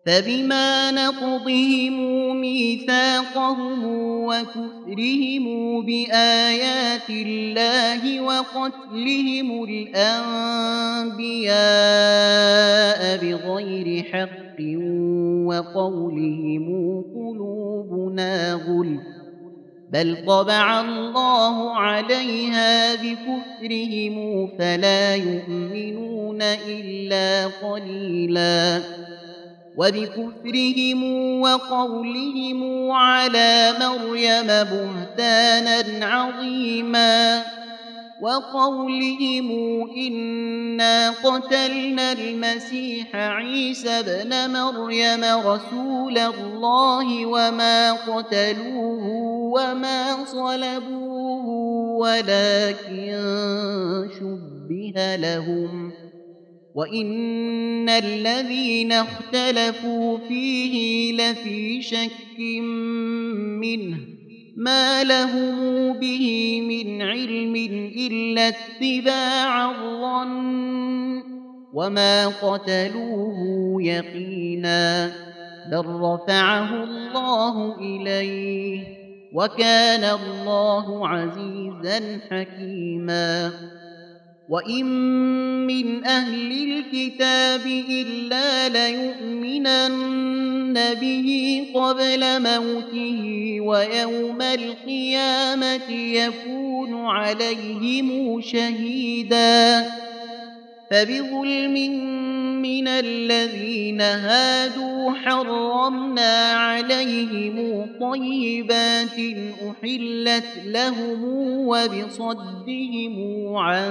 فبما نقضهم ميثاقهم وكفرهم بآيات الله وقتلهم الأنبياء بغير حق وقولهم قلوبنا غلف بل طبع الله عليها بكفرهم فلا يؤمنون إلا قليلا وبكفرهم وقولهم على مريم بهتانا عظيما وقولهم إنا قتلنا المسيح عيسى ابن مريم رسول الله وما قتلوه وما صلبوه ولكن شبه لهم وإن الذين اختلفوا فيه لفي شك منه ما لهم به من علم إلا اتباع الظن وما قتلوه يقينا بل رفعه الله إليه وكان الله عزيزا حكيما وإن من أهل الكتاب إلا ليؤمنن به قبل موته ويوم القيامة يكون عليهم شهيدا فبظلم من الذين هادوا حرمنا عليهم طيبات أحلت لهم وبصدهم عن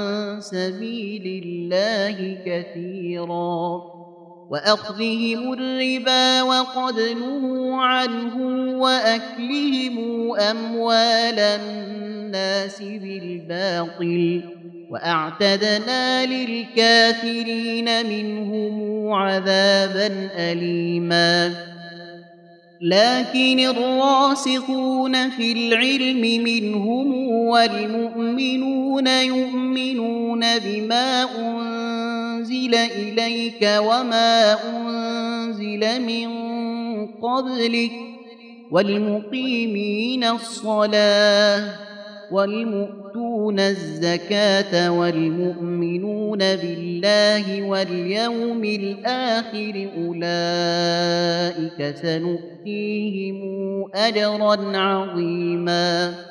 سبيل الله كثيرا وأخذهم الربا وقد نهوا عنه وأكلهم أموال الناس بالباطل وأعتدنا للكافرين منهم عذابا أليما لكن الراسخون في العلم منهم والمؤمنون يؤمنون بما أنزل إليك وما أنزل من قبلك والمقيمين الصلاة والمؤتون الزكاة والمؤمنون بالله واليوم الآخر أولئك سنؤتيهم أجرا عظيما